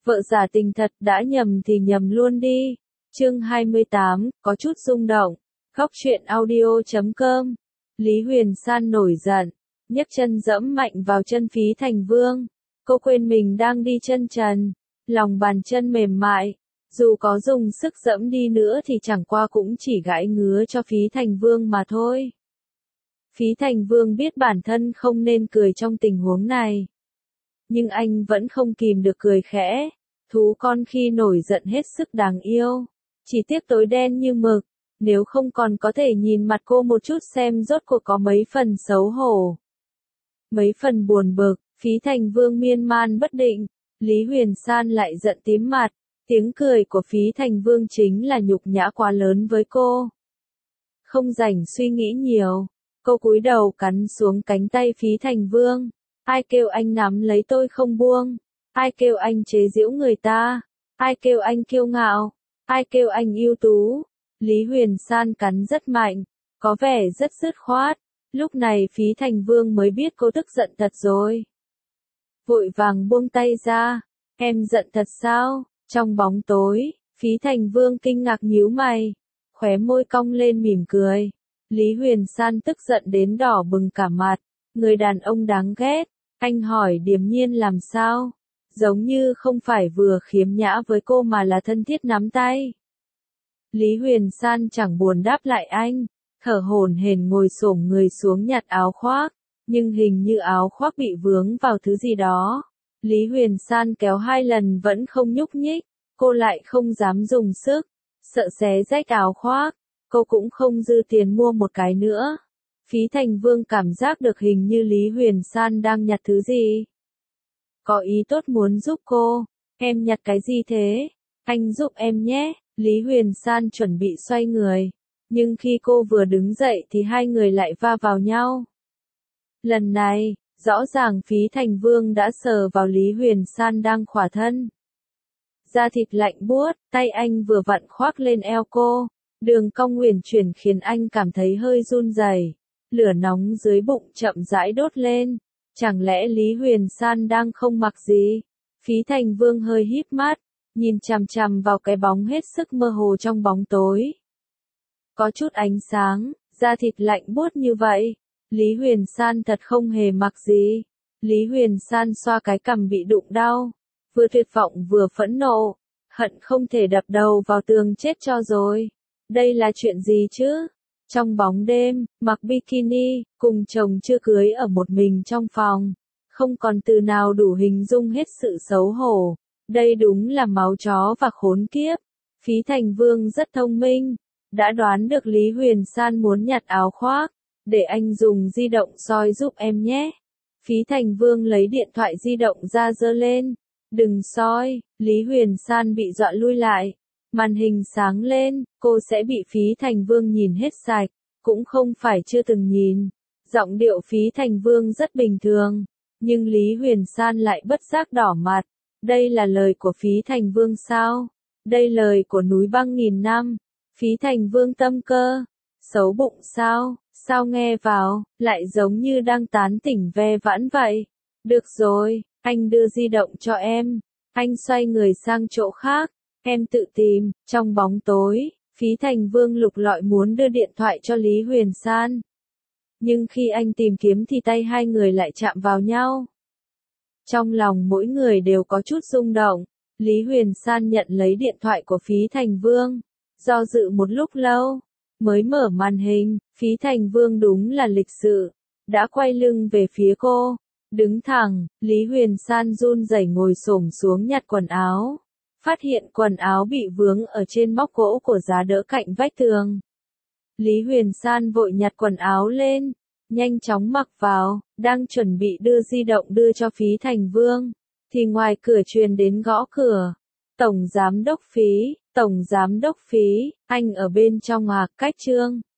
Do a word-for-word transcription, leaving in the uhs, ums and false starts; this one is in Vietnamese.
Vợ giả tình thật, đã nhầm thì nhầm luôn đi. Chương hai mươi tám, có chút rung động. Góc truyện audio chấm com. Lý Huyền San nổi giận, nhấc chân dẫm mạnh vào chân Phí Thành Vương. Cô quên mình đang đi chân trần, lòng bàn chân mềm mại, dù có dùng sức dẫm đi nữa thì chẳng qua cũng chỉ gãi ngứa cho Phí Thành Vương mà thôi. Phí Thành Vương biết bản thân không nên cười trong tình huống này, nhưng anh vẫn không kìm được cười khẽ. Thú con khi nổi giận hết sức đáng yêu, chỉ tiếc tối đen như mực, nếu không còn có thể nhìn mặt cô một chút xem rốt cuộc có mấy phần xấu hổ, mấy phần buồn bực. Phí Thành Vương miên man bất định, Lý Huyền San lại giận tím mặt, tiếng cười của Phí Thành Vương chính là nhục nhã quá lớn với cô. Không rảnh suy nghĩ nhiều, cô cúi đầu cắn xuống cánh tay Phí Thành Vương. Ai kêu anh nắm lấy tôi không buông? Ai kêu anh chế giễu người ta? Ai kêu anh kiêu ngạo? Ai kêu anh ưu tú? Lý Huyền San cắn rất mạnh, có vẻ rất dứt khoát. Lúc này Phí Thành Vương mới biết cô tức giận thật rồi. Vội vàng buông tay ra. Em giận thật sao? Trong bóng tối, Phí Thành Vương kinh ngạc nhíu mày, khóe môi cong lên mỉm cười. Lý Huyền San tức giận đến đỏ bừng cả mặt. Người đàn ông đáng ghét. Anh hỏi điềm nhiên làm sao? Giống như không phải vừa khiếm nhã với cô mà là thân thiết nắm tay. Lý Huyền San chẳng buồn đáp lại anh, thở hổn hển ngồi xổm người xuống nhặt áo khoác, nhưng hình như áo khoác bị vướng vào thứ gì đó. Lý Huyền San kéo hai lần vẫn không nhúc nhích, cô lại không dám dùng sức, sợ xé rách áo khoác, cô cũng không dư tiền mua một cái nữa. Phí Thành Vương cảm giác được hình như Lý Huyền San đang nhặt thứ gì. Có ý tốt muốn giúp cô. Em nhặt cái gì thế? Anh giúp em nhé. Lý Huyền San chuẩn bị xoay người, nhưng khi cô vừa đứng dậy thì hai người lại va vào nhau. Lần này, rõ ràng Phí Thành Vương đã sờ vào Lý Huyền San đang khỏa thân. Da thịt lạnh buốt, tay anh vừa vặn khoác lên eo cô, đường cong uyển chuyển khiến anh cảm thấy hơi run rẩy. Lửa nóng dưới bụng chậm rãi đốt lên. Chẳng lẽ Lý Huyền San đang không mặc gì? Phí Thành Vương hơi híp mắt, nhìn chằm chằm vào cái bóng hết sức mơ hồ trong bóng tối. Có chút ánh sáng, da thịt lạnh buốt như vậy. Lý Huyền San thật không hề mặc gì. Lý Huyền San xoa cái cằm bị đụng đau, vừa tuyệt vọng vừa phẫn nộ, hận không thể đập đầu vào tường chết cho rồi. Đây là chuyện gì chứ? Trong bóng đêm, mặc bikini, cùng chồng chưa cưới ở một mình trong phòng. Không còn từ nào đủ hình dung hết sự xấu hổ. Đây đúng là máu chó và khốn kiếp. Phí Thành Vương rất thông minh, đã đoán được Lý Huyền San muốn nhặt áo khoác. Để anh dùng di động soi giúp em nhé. Phí Thành Vương lấy điện thoại di động ra giơ lên. Đừng soi. Lý Huyền San bị dọa lui lại. Màn hình sáng lên, cô sẽ bị Phí Thành Vương nhìn hết sạch, cũng không phải chưa từng nhìn. Giọng điệu Phí Thành Vương rất bình thường, nhưng Lý Huyền San lại bất giác đỏ mặt. Đây là lời của Phí Thành Vương sao? Đây lời của núi băng nghìn năm. Phí Thành Vương tâm cơ, xấu bụng sao? Sao nghe vào, lại giống như đang tán tỉnh ve vãn vậy? Được rồi, anh đưa di động cho em. Anh xoay người sang chỗ khác. Em tự tìm. Trong bóng tối, Phí Thành Vương lục lọi muốn đưa điện thoại cho Lý Huyền San. Nhưng khi anh tìm kiếm thì tay hai người lại chạm vào nhau. Trong lòng mỗi người đều có chút rung động. Lý Huyền San nhận lấy điện thoại của Phí Thành Vương, do dự một lúc lâu, mới mở màn hình. Phí Thành Vương đúng là lịch sự, đã quay lưng về phía cô, đứng thẳng. Lý Huyền San run rẩy ngồi xổm xuống nhặt quần áo. Phát hiện quần áo bị vướng ở trên móc gỗ của giá đỡ cạnh vách tường. Lý Huyền San vội nhặt quần áo lên, nhanh chóng mặc vào, đang chuẩn bị đưa di động đưa cho Phí Thành Vương, thì ngoài cửa truyền đến gõ cửa. Tổng Giám đốc Phí, Tổng Giám đốc Phí, anh ở bên trong à? Cách Trương.